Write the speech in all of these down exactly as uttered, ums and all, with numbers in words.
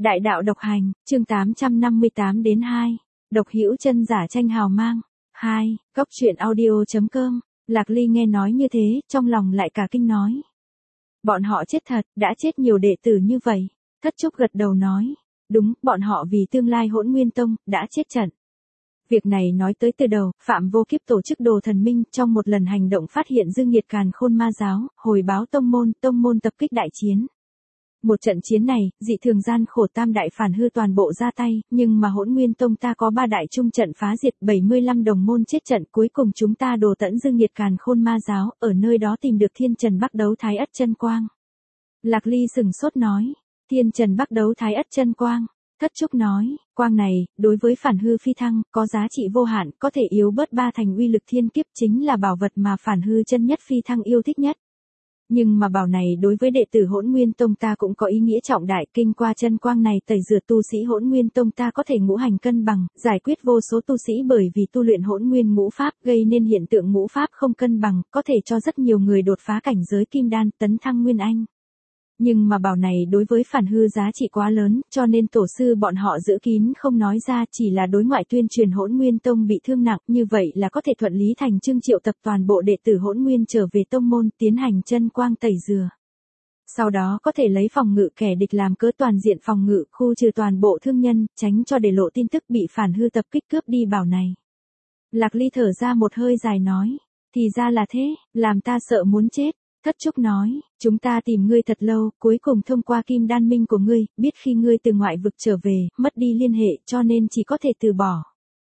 Đại đạo độc hành, chương tám trăm năm mươi tám đến hai. Độc hữu chân giả tranh hào mang. hai. Góc truyện audio.com. Lạc Ly nghe nói như thế, trong lòng lại cả kinh nói. Bọn họ chết thật, đã chết nhiều đệ tử như vậy. Thất Trúc gật đầu nói. Đúng, bọn họ vì tương lai Hỗn Nguyên Tông, đã chết trận. Việc này nói tới từ đầu, Phạm Vô Kiếp tổ chức Đồ Thần Minh trong một lần hành động phát hiện Dương Nhiệt Càn Khôn Ma Giáo, hồi báo tông môn, tông môn tập kích đại chiến. Một trận chiến này, dị thường gian khổ tam đại phản hư toàn bộ ra tay, nhưng mà Hỗn Nguyên Tông ta có ba đại trung trận phá diệt, bảy mươi lăm đồng môn chết trận, cuối cùng chúng ta đồ tẫn Dương Nhiệt Càn Khôn Ma Giáo, ở nơi đó tìm được Thiên Trần Bắc Đấu Thái Ất Chân Quang. Lạc Ly sừng sốt nói, Thiên Trần Bắc Đấu Thái Ất Chân Quang. Thất Trúc nói, quang này, đối với phản hư phi thăng, có giá trị vô hạn, có thể yếu bớt ba thành uy lực thiên kiếp, chính là bảo vật mà phản hư chân nhất phi thăng yêu thích nhất. Nhưng mà bảo này đối với đệ tử Hỗn Nguyên Tông ta cũng có ý nghĩa trọng đại, kinh qua chân quang này tẩy rửa tu sĩ Hỗn Nguyên Tông ta có thể ngũ hành cân bằng, giải quyết vô số tu sĩ bởi vì tu luyện Hỗn Nguyên ngũ pháp gây nên hiện tượng ngũ pháp không cân bằng, có thể cho rất nhiều người đột phá cảnh giới kim đan, tấn thăng nguyên anh. Nhưng mà bảo này đối với phản hư giá trị quá lớn, cho nên tổ sư bọn họ giữ kín không nói ra, chỉ là đối ngoại tuyên truyền Hỗn Nguyên Tông bị thương nặng, như vậy là có thể thuận lý thành chương triệu tập toàn bộ đệ tử Hỗn Nguyên trở về tông môn, tiến hành chân quang tẩy rửa. Sau đó có thể lấy phòng ngự kẻ địch làm cớ toàn diện phòng ngự, khu trừ toàn bộ thương nhân, tránh cho để lộ tin tức bị phản hư tập kích cướp đi bảo này. Lạc Ly thở ra một hơi dài nói, thì ra là thế, làm ta sợ muốn chết. Thất Trúc nói, chúng ta tìm ngươi thật lâu, cuối cùng thông qua kim đan minh của ngươi, biết khi ngươi từ ngoại vực trở về, mất đi liên hệ cho nên chỉ có thể từ bỏ.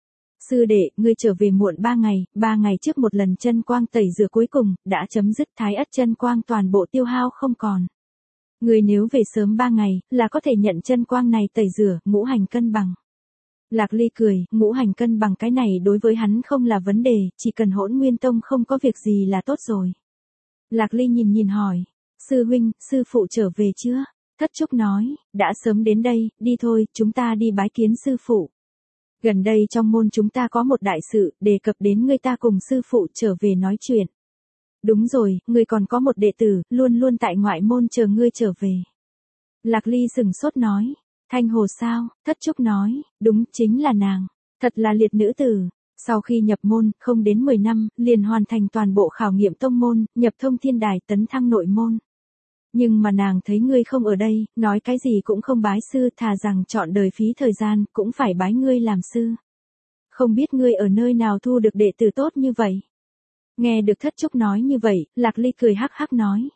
Sư đệ, ngươi trở về muộn ba ngày, ba ngày trước một lần chân quang tẩy rửa cuối cùng, đã chấm dứt Thái Ất chân quang toàn bộ tiêu hao không còn. Ngươi nếu về sớm ba ngày, là có thể nhận chân quang này tẩy rửa, ngũ hành cân bằng. Lạc Ly cười, ngũ hành cân bằng cái này đối với hắn không là vấn đề, chỉ cần Hỗn Nguyên Tông không có việc gì là tốt rồi. Lạc Ly nhìn nhìn hỏi, sư huynh, sư phụ trở về chưa? Thất Trúc nói, đã sớm đến đây, đi thôi, chúng ta đi bái kiến sư phụ. Gần đây trong môn chúng ta có một đại sự, đề cập đến ngươi ta cùng sư phụ trở về nói chuyện. Đúng rồi, ngươi còn có một đệ tử, luôn luôn tại ngoại môn chờ ngươi trở về. Lạc Ly sừng sốt nói, Thanh Hồ sao? Thất Trúc nói, đúng, chính là nàng. Thật là liệt nữ tử. Sau khi nhập môn, không đến mười năm, liền hoàn thành toàn bộ khảo nghiệm tông môn, nhập thông thiên đài, tấn thăng nội môn. Nhưng mà nàng thấy ngươi không ở đây, nói cái gì cũng không bái sư, thà rằng chọn đời phí thời gian, cũng phải bái ngươi làm sư. Không biết ngươi ở nơi nào thu được đệ tử tốt như vậy? Nghe được Thất Trúc nói như vậy, Lạc Ly cười hắc hắc nói.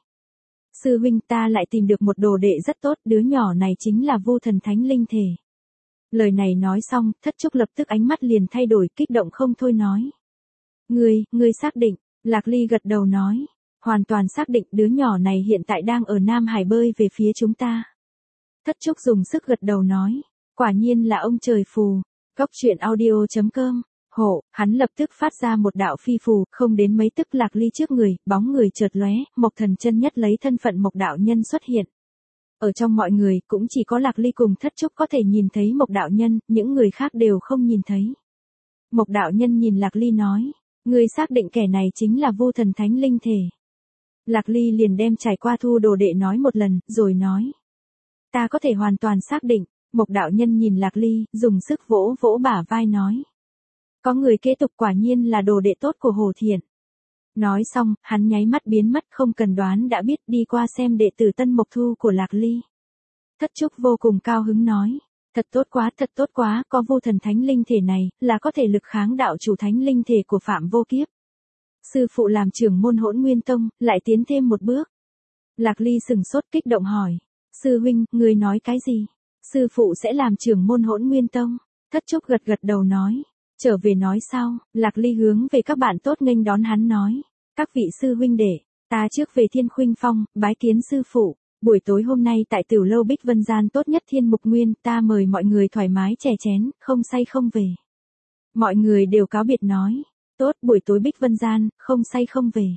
Sư huynh, ta lại tìm được một đồ đệ rất tốt, đứa nhỏ này chính là Vu Thần Thánh Linh Thể. Lời này nói xong, Thất Trúc lập tức ánh mắt liền thay đổi, kích động không thôi nói. Ngươi, ngươi xác định, Lạc Ly gật đầu nói. Hoàn toàn xác định, đứa nhỏ này hiện tại đang ở Nam Hải bơi về phía chúng ta. Thất Trúc dùng sức gật đầu nói. Quả nhiên là ông trời phù. Góc truyện audio.com. Hộ, hắn lập tức phát ra một đạo phi phù, không đến mấy tức Lạc Ly trước người, bóng người chợt lóe, Mộc Thần chân nhất lấy thân phận Mộc đạo nhân xuất hiện. Ở trong mọi người, cũng chỉ có Lạc Ly cùng Thất Trúc có thể nhìn thấy Mộc đạo nhân, những người khác đều không nhìn thấy. Mộc đạo nhân nhìn Lạc Ly nói, ngươi xác định kẻ này chính là Vu Thần Thánh Linh Thể. Lạc Ly liền đem trải qua thu đồ đệ nói một lần, rồi nói. Ta có thể hoàn toàn xác định. Mộc đạo nhân nhìn Lạc Ly, dùng sức vỗ vỗ bả vai nói. Có người kế tục, quả nhiên là đồ đệ tốt của Hồ Thiện. Nói xong, hắn nháy mắt biến mất, không cần đoán đã biết, đi qua xem đệ tử Tân Mộc Thu của Lạc Ly. Thất Trúc vô cùng cao hứng nói, thật tốt quá, thật tốt quá, có Vu Thần Thánh Linh Thể này, là có thể lực kháng đạo chủ Thánh Linh Thể của Phạm Vô Kiếp. Sư phụ làm trưởng môn Hỗn Nguyên Tông, lại tiến thêm một bước. Lạc Ly sừng sốt kích động hỏi, sư huynh, ngươi nói cái gì? Sư phụ sẽ làm trưởng môn Hỗn Nguyên Tông? Thất Trúc gật gật đầu nói. Trở về nói sao? Lạc Ly hướng về các bạn tốt nghênh đón hắn nói. Các vị sư huynh đệ, ta trước về Thiên Khuynh Phong, bái kiến sư phụ. Buổi tối hôm nay tại tiểu lâu Bích Vân Gian tốt nhất Thiên Mục Nguyên, ta mời mọi người thoải mái chè chén, không say không về. Mọi người đều cáo biệt nói. Tốt, buổi tối Bích Vân Gian, không say không về.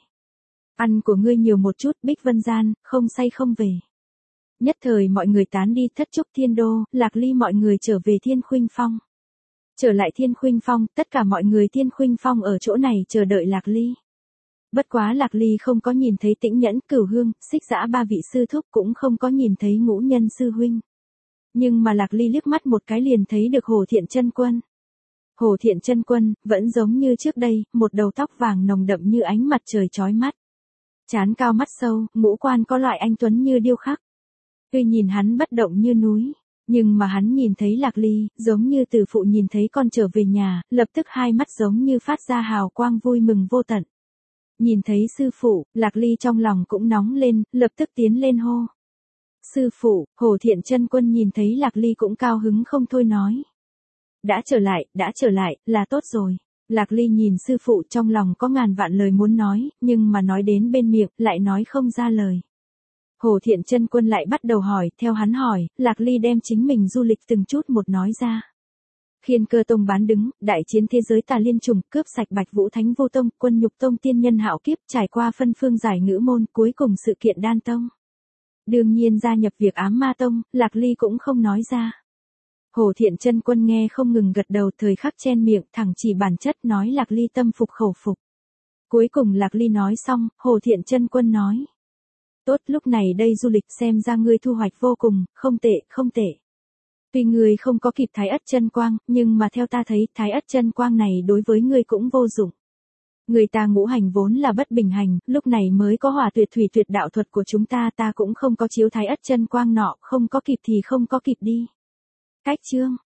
Ăn của ngươi nhiều một chút, Bích Vân Gian, không say không về. Nhất thời mọi người tán đi. Thất Trúc Thiên Đô, Lạc Ly mọi người trở về Thiên Khuynh Phong. Trở lại Thiên Khuynh Phong, tất cả mọi người Thiên Khuynh Phong ở chỗ này chờ đợi Lạc Ly. Bất quá Lạc Ly không có nhìn thấy Tĩnh Nhẫn, Cửu Hương, Xích Dã ba vị sư thúc, cũng không có nhìn thấy Ngũ Nhân sư huynh. Nhưng mà Lạc Ly liếc mắt một cái liền thấy được Hồ Thiện Chân Quân. Hồ Thiện Chân Quân, vẫn giống như trước đây, một đầu tóc vàng nồng đậm như ánh mặt trời chói mắt. Trán cao mắt sâu, ngũ quan có loại anh tuấn như điêu khắc. Tuy nhìn hắn bất động như núi, nhưng mà hắn nhìn thấy Lạc Ly, giống như từ phụ nhìn thấy con trở về nhà, lập tức hai mắt giống như phát ra hào quang vui mừng vô tận. Nhìn thấy sư phụ, Lạc Ly trong lòng cũng nóng lên, lập tức tiến lên hô. Sư phụ, Hồ Thiện Chân Quân nhìn thấy Lạc Ly cũng cao hứng không thôi nói. Đã trở lại, đã trở lại, là tốt rồi. Lạc Ly nhìn sư phụ trong lòng có ngàn vạn lời muốn nói, nhưng mà nói đến bên miệng, lại nói không ra lời. Hồ Thiện Chân Quân lại bắt đầu hỏi, theo hắn hỏi, Lạc Ly đem chính mình du lịch từng chút một nói ra. Khiên Cơ Tông bán đứng, đại chiến thế giới tà liên trùng, cướp sạch Bạch Vũ Thánh Vô Tông, Quân Nhục Tông tiên nhân hạo kiếp, trải qua phân phương giải ngữ môn, cuối cùng sự kiện Đan Tông. Đương nhiên gia nhập việc Ám Ma Tông, Lạc Ly cũng không nói ra. Hồ Thiện Chân Quân nghe không ngừng gật đầu, thời khắc chen miệng, thẳng chỉ bản chất nói Lạc Ly tâm phục khẩu phục. Cuối cùng Lạc Ly nói xong, Hồ Thiện Chân Quân nói. Tốt, lúc này đây du lịch xem ra ngươi thu hoạch vô cùng, không tệ, không tệ. Tuy ngươi không có kịp Thái Ất Chân Quang, nhưng mà theo ta thấy, Thái Ất Chân Quang này đối với ngươi cũng vô dụng. Người ta ngũ hành vốn là bất bình hành, lúc này mới có hỏa tuyệt thủy tuyệt đạo thuật của chúng ta, ta cũng không có chiếu Thái Ất Chân Quang nọ, không có kịp thì không có kịp đi. Cách chương